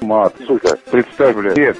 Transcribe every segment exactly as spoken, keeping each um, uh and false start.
Мат, сука, представь, блядь. Нет.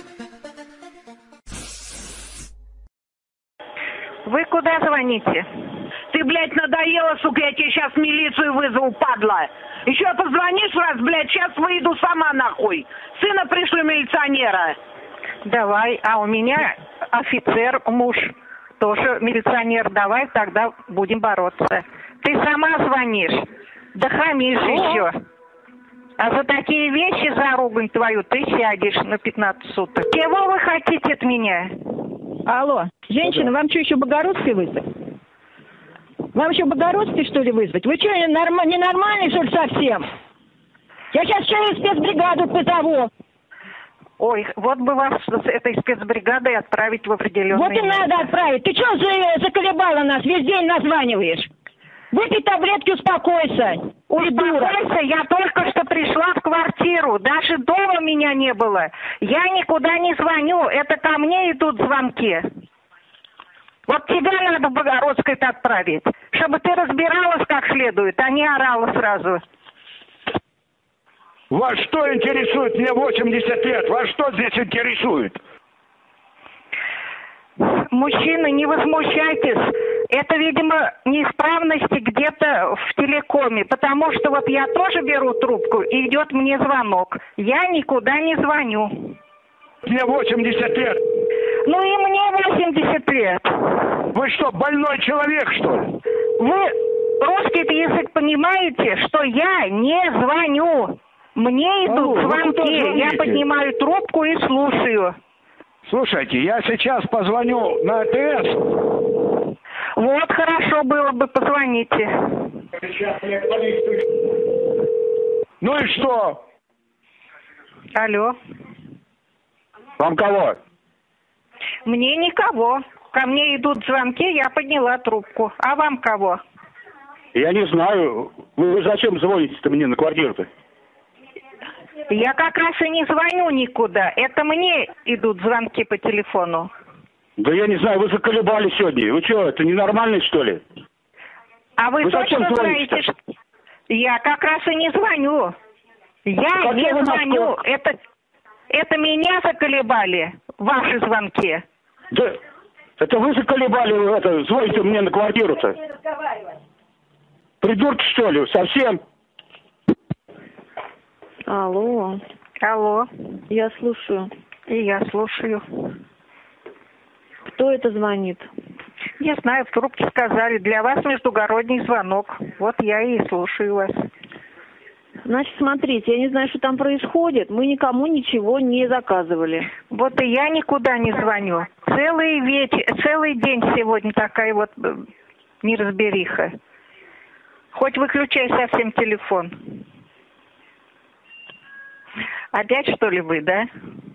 Вы куда звоните? Ты, блядь, надоела, сука, я тебе сейчас милицию вызову, падла. Еще позвонишь раз, блядь, сейчас выйду сама нахуй. Сына пришлю милиционера. Давай, а у меня офицер, муж, тоже милиционер. Давай тогда будем бороться. Ты сама звонишь, да хамишь еще. А за такие вещи, за ругань твою, ты сядешь на пятнадцать суток. Чего вы хотите от меня? Алло, женщина, вам что, еще Богородский вызвать? Вам еще Богородский, что ли, вызвать? Вы что, ненорм... ненормальный, что ли, совсем? Я сейчас еще и спецбригаду позову. Ой, вот бы вас с этой спецбригадой отправить в определенное Вот и место. надо отправить. Ты что за... заколебала нас? Весь день названиваешь. Выпей таблетки, успокойся. Ой, дура. Успокойся, я только что пришла в квартиру. Даже дома меня не было. Я никуда не звоню. Это ко мне идут звонки. Вот тебя надо в Богородской-то отправить, чтобы ты разбиралась как следует, а не орала сразу. Вас что интересует? Мне восемьдесят лет. Вас что здесь интересует? Мужчины, не возмущайтесь. Это, видимо, неисправности где-то в телекоме, потому что вот я тоже беру трубку, и идет мне звонок. Я никуда не звоню. Мне восемьдесят лет. Ну и мне восемьдесят лет. Вы что, больной человек, что ли? Вы русский язык понимаете, что я не звоню. Мне идут Алло, звонки, я поднимаю трубку и слушаю. Слушайте, я сейчас позвоню на А Тэ Эс. Вот хорошо было бы, позвоните. Ну и что? Алло. Вам кого? Мне никого. Ко мне идут звонки, я подняла трубку. А вам кого? Я не знаю. Вы зачем звоните-то мне на квартиру-то? Я как раз и не звоню никуда. Это мне идут звонки по телефону. Да я не знаю, вы заколебали сегодня. Вы что, это ненормальный, что ли? А вы, Вы точно зачем знаете, звоните-то? что... Я как раз и не звоню. Я Как не вы звоню. нас- Это... Это меня заколебали, ваши звонки. Да, это вы заколебали, это, звоните мне на квартиру-то. Придурки, что ли, совсем? Алло, Алло, я слушаю. и я слушаю. Кто это звонит? Не знаю, в трубке сказали, для вас междугородний звонок. Вот я и слушаю вас. Значит, смотрите, я не знаю, что там происходит. Мы никому ничего не заказывали. Вот и я никуда не звоню. Целый вечер, целый день сегодня такая вот э, неразбериха. Хоть выключай совсем телефон. Опять, что ли, вы, да?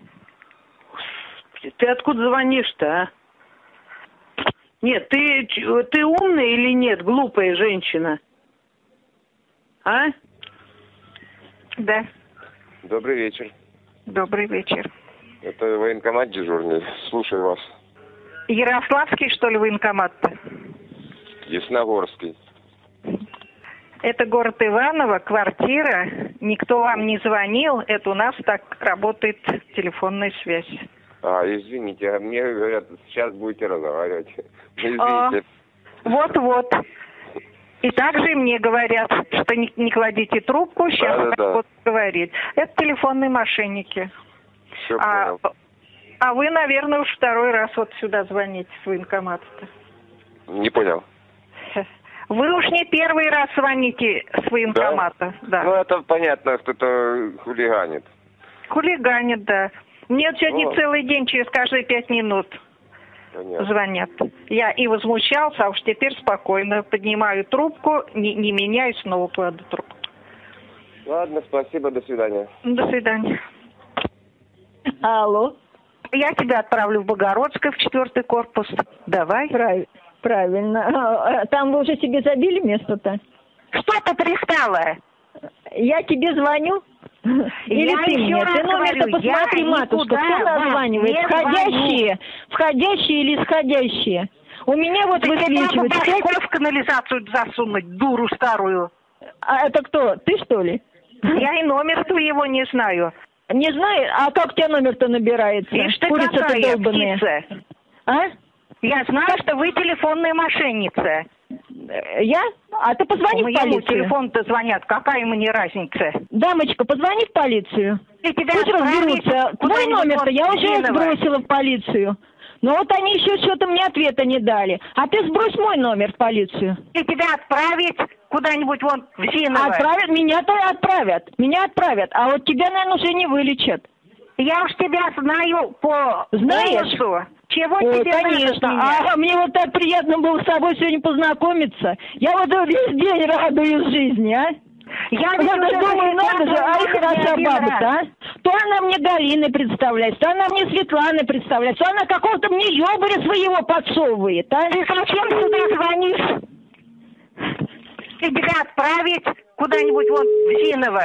Ты откуда звонишь-то, а? Нет, ты, ты умная или нет, глупая женщина? А? Да. Добрый вечер. Добрый вечер. Это военкомат дежурный. Слушаю вас. Ярославский, что ли, военкомат-то? Ясногорский. Это город Иваново, квартира. Никто вам не звонил. Это у нас так работает телефонная связь. А, извините, а мне говорят, сейчас будете разговаривать. Извините. А, вот-вот. И также мне говорят, что не, не кладите трубку, сейчас Да, да, да. будут говорить. Это телефонные мошенники. Все А, понял. а вы, наверное, уж второй раз вот сюда звоните с военкомата-то. Не понял. Вы уж не первый раз звоните с военкомата. Да? Ну, это понятно, кто-то хулиганит. Хулиганит, да. Мне сегодня Ну. целый день, через каждые пять минут Понятно. звонят. Я и возмущался, а уж теперь спокойно поднимаю трубку, не, не меняю, снова кладу трубку. Ладно, спасибо, до свидания. До свидания. Алло. Я тебя отправлю в Богородское, в четвертый корпус. Давай. Прав... Правильно. А, а, Там вы уже себе забили место-то? Что ты пристала? Я тебе звоню? Или Я ты еще мне? раз Ты номер-то говорю, я посмотри, матушка, никуда кто вам названивает? не Входящие? Входящие или исходящие? У меня вот Ты высвечивается тебя пять... в канализацию засунуть, дуру старую. А это кто? Ты, что ли? Я и номер твоего не знаю. Не знаю, а как у тебя номер-то набирается? Ишь ты Курица-то какая долбаная. птица. А? Я знаю, что вы телефонная мошенница. Я? А ты позвони в Моему полицию. телефону-то звонят, какая мне разница? Дамочка, позвони в полицию. И тебя Пусть разберутся. Твой номер-то я уже сбросила в полицию. Но вот они еще что-то мне ответа не дали. А ты сбрось мой номер в полицию. И тебя отправить куда-нибудь вон в Зиново. Отправят, меня-то отправят. Меня отправят. А вот тебя, наверное, уже не вылечат. Я уж тебя знаю по Знаешь? голосу. Чего Ой, тебе конечно. надо от меня? А мне вот так приятно было с тобой сегодня познакомиться. Я вот весь день радуюсь жизни, а? Я Вот ведь уже думаю, надо же, ай, хороша баба-то, а? То она мне Галины представляет, то она мне Светланы представляет, то она какого-то мне ёбаря своего подсовывает, а? Ты зачем сюда звонишь? И тебя отправить куда-нибудь вот в Зиново.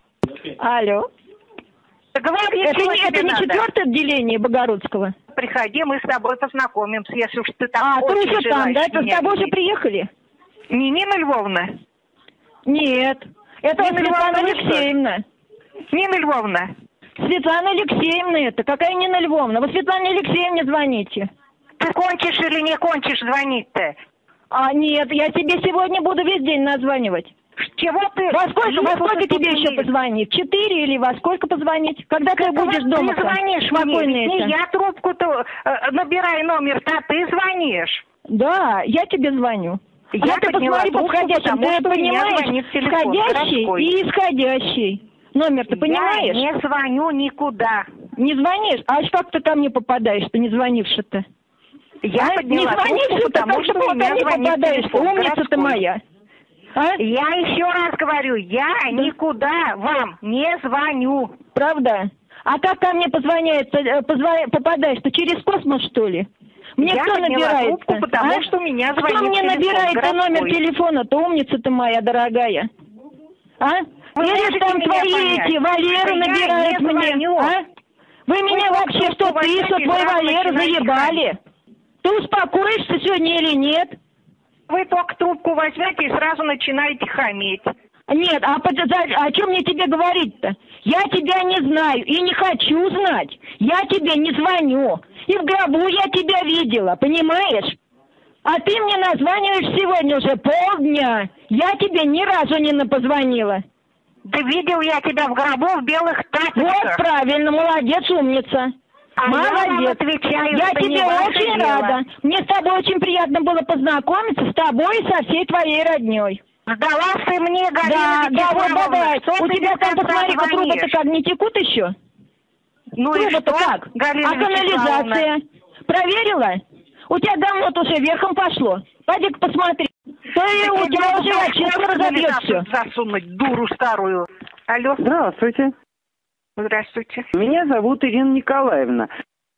Алло. Да говори, Это, чего не, тебе это не надо? четвертое отделение Богородского? Приходи, мы с тобой познакомимся, если уж ты так А, ты очень уже там, да? желаешь Это с меня тобой же видеть. приехали? Не Нина Львовна? Нет. Это Нина Светлана Львовна, вы что? Алексеевна. Нина Львовна, Светлана Алексеевна это. Какая Нина Львовна? Вы Светлане Алексеевне звоните. ты кончишь или не кончишь звонить-то? А, нет, я тебе сегодня буду весь день названивать. Чего ты? Во сколько, во сколько тут тебе еще не- позвонить? В четыре или во сколько позвонить? Когда ты будешь Ты дома? звонишь мне, Спокойно ведь не это. я трубку-то э, набирай номер-то, а ты звонишь. Да, я тебе звоню. Я А ты подняла посмотри по трубку, входящим, потому ты что у меня понимаешь, звонит телефон входящий городской. и исходящий. Номер ты понимаешь? Я не звоню никуда. Не звонишь? А как ты ко мне попадаешь, ты не звонивши-то? Я А? подняла Не звонишь, трубку, ты потому как что ты у ко меня мне звонит попадаешь? телефон Умница ты городской. моя. А? Я еще раз говорю, я никуда вам не звоню. Правда? А как ко мне позвоняется, э, позва- попадаешь? Ты через космос, что ли? Мне Я кто подняла набирает? трубку, потому что у меня звонит Кто мне телефон набирает городской. номер телефона-то, умница ты моя дорогая? А? Вы Или можете там меня твои понять, эти Валеры что я набирают не мне? звоню. А? Вы меня только вообще, что трубку ты, что возьмете и твой сразу Валера начинаете заебали? Ты успокоишься сегодня или нет? Вы только трубку возьмете и сразу начинаете хамить. Нет, а под- за- о чем мне тебе говорить-то? Я тебя не знаю и не хочу знать. Я тебе не звоню. И в гробу я тебя видела, понимаешь? А ты мне названиваешь сегодня уже полдня. Я тебе ни разу не напозвонила. Да видел я тебя в гробу в белых тапочках. Вот правильно, молодец, умница. А я вам Молодец. отвечаю, Я что не тебе ваше очень дело. рада. Мне с тобой очень приятно было познакомиться, с тобой и со всей твоей родней. Сдалась ты мне, Да, Галина да, вот Вячеславовна. давай. Что У ты тебя без там, конца посмотри-ка, звонишь? трубы-то как не текут еще? Ну и что, Трубы-то как? Галина А Вячеславовна? канализация? Проверила? У тебя давно-то уже верхом пошло. Пойди-ка посмотри. То и у тебя уже очистка разобьет все. Засунуть дуру старую. Алло, Здравствуйте. здравствуйте. Меня зовут Ирина Николаевна.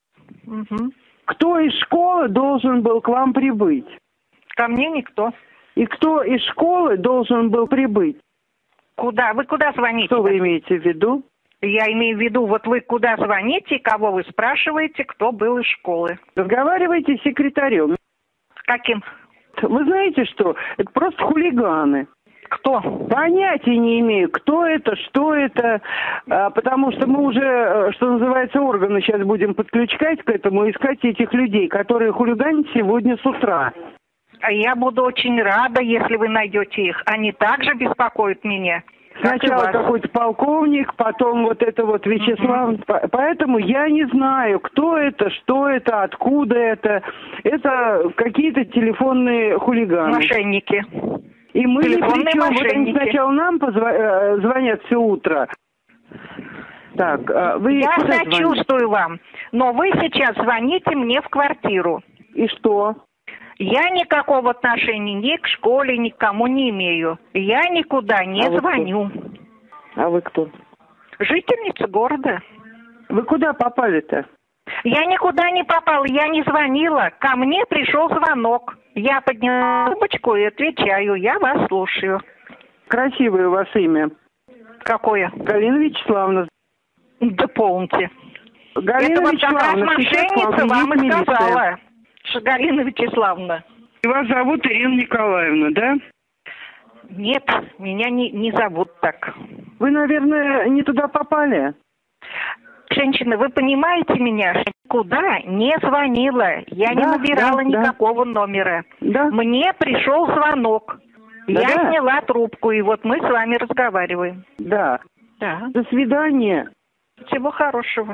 Угу. Кто из школы должен был к вам прибыть? Ко мне никто. И кто из школы должен был прибыть? Куда? Вы куда звоните? Что вы имеете в виду? Я имею в виду, вот вы куда звоните, кого вы спрашиваете, кто был из школы. Разговаривайте с секретарем. Каким? Вы знаете что? Это просто хулиганы. Кто? Понятия не имею, кто это, что это, а, потому что мы уже, э, что называется, органы сейчас будем подключать к этому, искать этих людей, которые хулиганят сегодня с утра. А я буду очень рада, если вы найдете их. Они также беспокоят меня. как и Сначала вас. какой-то полковник, потом вот это вот Вячеслав. Мгм. По- Поэтому я не знаю, кто это, что это, откуда это. Это какие-то телефонные хулиганы. Мошенники. И мы ни Телефонные при чем. Вот они мошенники. сначала нам позва- э, звонят все утро. Так, а вы Я куда звоните? сочувствую вам, но вы сейчас звоните мне в квартиру. И что? Я никакого отношения ни к школе, ни к кому не имею. Я никуда не А вы кто? звоню. А вы кто? Жительница города. Вы куда попали-то? Я никуда не попала, я не звонила. Ко мне пришел звонок. Я подняла трубочку и отвечаю. Я вас слушаю. Красивое у вас имя. Какое? Галина Вячеславовна. Да полните. Галина Это вот как раз Вячеславовна, сейчас к мошенница вам вам приедет и милиция. сказала, что Галина Вячеславовна. Вас зовут Ирина Николаевна, да? Нет, меня не, не зовут так. Вы, наверное, не туда попали. женщина, вы понимаете меня, что никуда не звонила. Я Да, не набирала да, никакого да. номера. Да. Мне пришел звонок. Да, я да. сняла трубку, и вот мы с вами разговариваем. Да. Да. До свидания. Всего хорошего.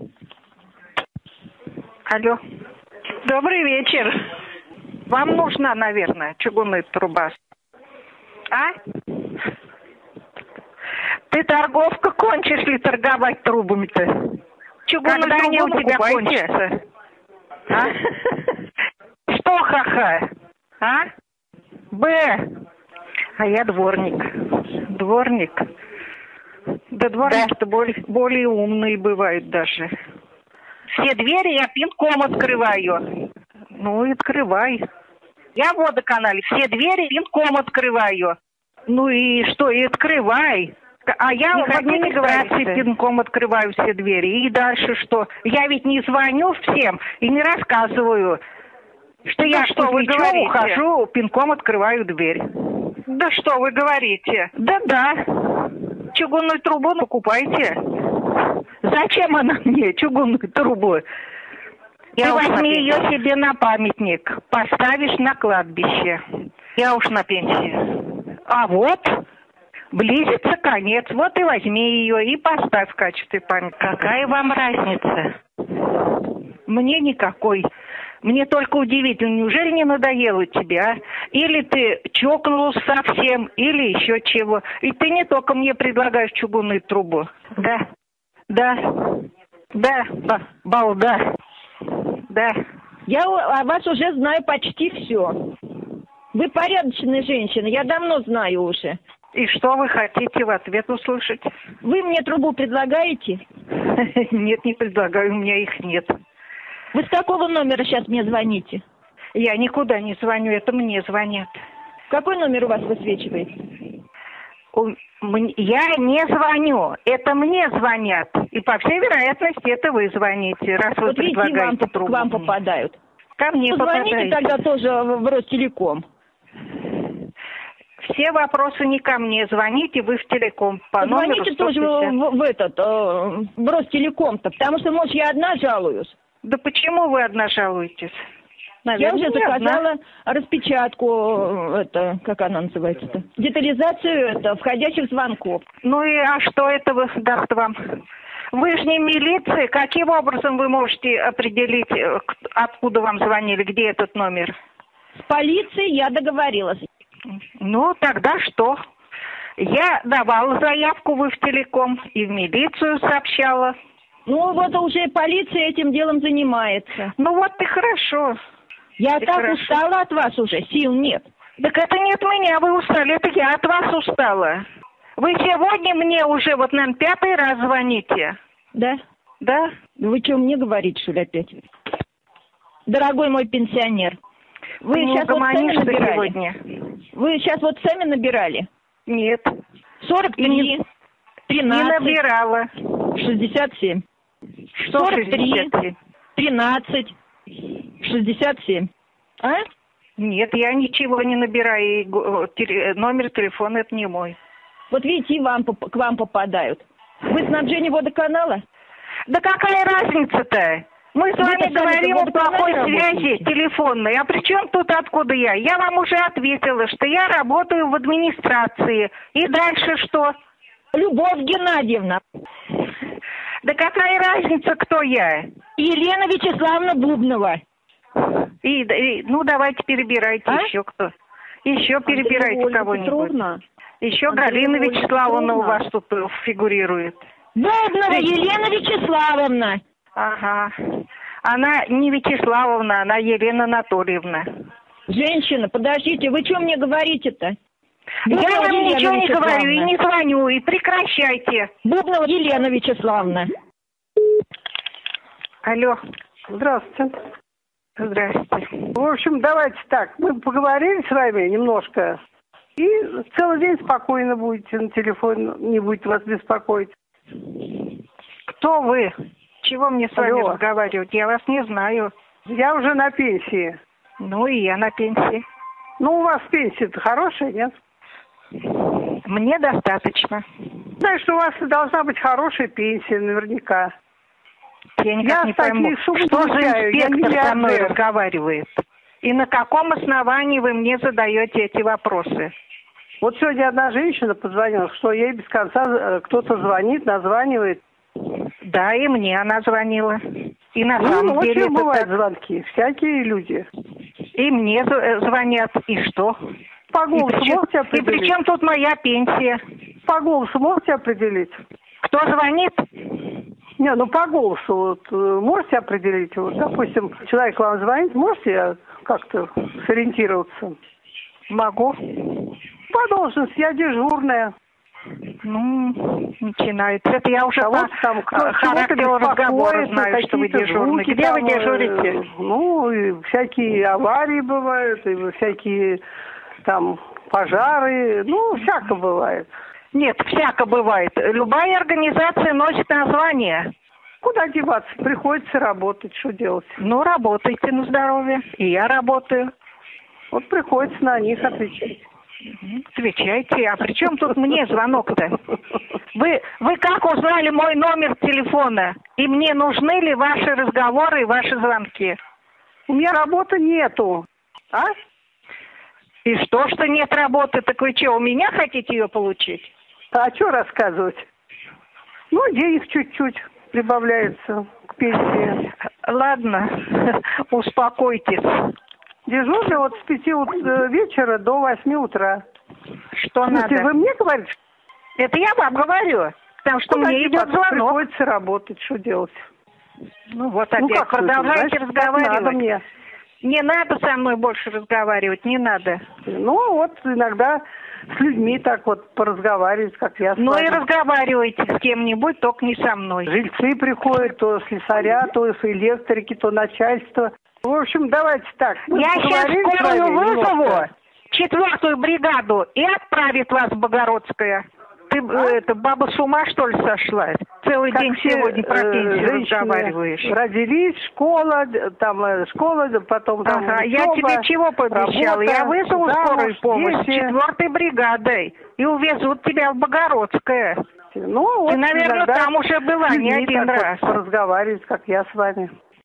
Алло. Добрый вечер. Вам нужна, наверное, чугунная труба. А? Ты торговка, кончишь ли торговать трубами-то? Чугунную Когда они у тебя кончатся? А? Что, ха-ха? А? Б. А я дворник. Дворник. Да дворники-то более, более умные бывают даже. Все двери я пинком открываю. Ну и открывай. Я в водоканале. Все двери пинком открываю. Ну и что, и открывай. А я не в администрации пинком открываю все двери. И дальше что? Я ведь не звоню всем и не рассказываю, что да я что вы говорите? Ухожу, пинком открываю дверь. Да что вы говорите? Да-да. Чугунную трубу покупайте. Зачем она мне, чугунную трубу? Я Ты возьми ее себе на памятник, поставишь на кладбище. Я уж на пенсии. А вот, близится конец, вот и возьми ее и поставь в качестве памятника. Какая вам разница? Мне никакой. Мне только удивительно, неужели не надоело тебе, а? Или ты чокнулась совсем, или еще чего. И ты не только мне предлагаешь чугунную трубу. Да, да, да, балда. Да. Я о вас уже знаю почти все. Вы порядочная женщина, я давно знаю уже. И что вы хотите в ответ услышать? Вы мне трубу предлагаете? Нет, не предлагаю, у меня их нет. Вы с какого номера сейчас мне звоните? Я никуда не звоню, это мне звонят. Какой номер у вас высвечивает? Я не звоню, это мне звонят. И по всей вероятности это вы звоните, раз вы вот предлагаете вам, трубу. К вам попадают. Ко мне попадают. Звоните тогда тоже в Ростелеком. Все вопросы не ко мне. Звоните вы в телеком по Звоните номеру сто пятьдесят. тоже в, в этот, э, в Ростелеком-то, потому что, может, я одна жалуюсь. Да почему вы одна жалуетесь? Наверное, я уже заказала одна. распечатку, это, как она называется-то, детализацию это, входящих звонков. Ну и а что это даст вам? Вы же не милиция. Каким образом вы можете определить, откуда вам звонили, где этот номер? С полицией я договорилась. Ну, тогда что? Я давала заявку в Ивтелеком и в милицию сообщала. Ну, вот уже полиция этим делом занимается. Ну, вот и хорошо. Я и так хорошо. устала от вас уже, сил нет. Так это не от меня вы устали, это я от вас устала. Вы сегодня мне уже, вот, наверное, пятый раз звоните. Да? Да. Вы что, мне говорите, что ли, опять? Дорогой мой пенсионер, вы ну, сейчас вот сами набирали? Сегодня. Вы сейчас вот сами набирали? Нет. сорок три, тринадцать. Не набирала. шестьдесят семь. Что сорок три, шестьдесят семь? тринадцать, шестьдесят семь. А? Нет, я ничего не набираю. И номер телефона это не мой. Вот видите, и вам, к вам попадают. Вы снабжение водоканала? Да какая разница-то? Мы с вами говорим о плохой связи телефонной. А при чем тут откуда я? Я вам уже ответила, что я работаю в администрации. И дальше что? Любовь Геннадьевна. Да какая разница, кто я? Елена Вячеславовна Бубнова. И, и, ну, давайте перебирайте а? еще кто. Еще перебирайте кого-нибудь. Еще Андрея Галина Ольга Вячеславовна Петровна. У вас тут фигурирует. Бубнова Елена Вячеславовна. Ага. Она не Вячеславовна, она Елена Анатольевна. Женщина, подождите, вы что мне говорите-то? Бубнова Я вам Елена ничего не говорю и не звоню, и прекращайте. Бубнова Елена Вячеславовна. Алло. Здравствуйте. Здравствуйте. В общем, давайте так, мы поговорили с вами немножко, и целый день спокойно будете на телефон, не будет вас беспокоить. Кто вы? Чего мне с вами Алло. разговаривать? Я вас не знаю. Я уже на пенсии. Ну и я на пенсии. Ну, у вас пенсия-то хорошая, нет? Мне достаточно. Знаешь, что у вас должна быть хорошая пенсия, наверняка. Я никак Я не пойму, что за инспектор со мной разговаривает? И на каком основании вы мне задаете эти вопросы? Вот сегодня одна женщина позвонила, что ей без конца кто-то звонит, названивает. Да, и мне она звонила. И на ну, самом деле это бывают так. звонки, всякие люди. И мне звонят, и что? По голосу и можете И определить? при чем тут моя пенсия? По голосу можете определить? Кто звонит? Не, ну по голосу вот, можете определить? Вот, допустим, человек вам звонит, можете как-то сориентироваться? Могу. По должности, я дежурная. Ну, начинается. Это я уже а по вот там характеру разговора знаю, что вы дежурный. Где там, вы дежурите? Ну, и всякие аварии бывают, и всякие там пожары, ну, всяко бывает. Нет, всяко бывает. Любая организация носит название. Куда деваться? Приходится работать, что делать? Ну, работайте на здоровье. И я работаю. Вот приходится на них отвечать. Отвечайте. А при чем тут мне звонок-то? Вы, вы как узнали мой номер телефона? И мне нужны ли ваши разговоры и ваши звонки? У меня работы нету. А? И что, что нет работы? Так вы что, у меня хотите ее получить? А что рассказывать? Ну, денег чуть-чуть прибавляется к пенсии. Ладно, успокойтесь. Дежурный вот с пяти вечера до восьми утра. Что надо? Вы мне говорите? Это я вам говорю. Потому что Куда мне идет звонок. Приходится работать, что делать? Ну вот опять, ну, как продолжайте значит, разговаривать. Надо мне. Не надо со мной больше разговаривать, не надо. Ну вот иногда с людьми так вот поразговаривать, как я с Ну вами. и разговаривайте с кем-нибудь, только не со мной. Жильцы приходят, то слесаря, то электрики, то начальство. В общем, давайте так. Я сейчас скорую вызову, четвертую бригаду, и отправит вас в Богородское. Ты, а? это, баба с ума, что ли, сошла? Целый как день сегодня про пенсию э, разговариваешь. Родились, школа, там школа, потом там ага, учеба, я тебе чего пообещала? Работа, я вызову замуж, скорую помощь с дети. четвертой бригадой и увезут тебя в Богородское. Ну, вот Ты, наверное, там уже была не один раз. Вот разговаривать, как я с вами.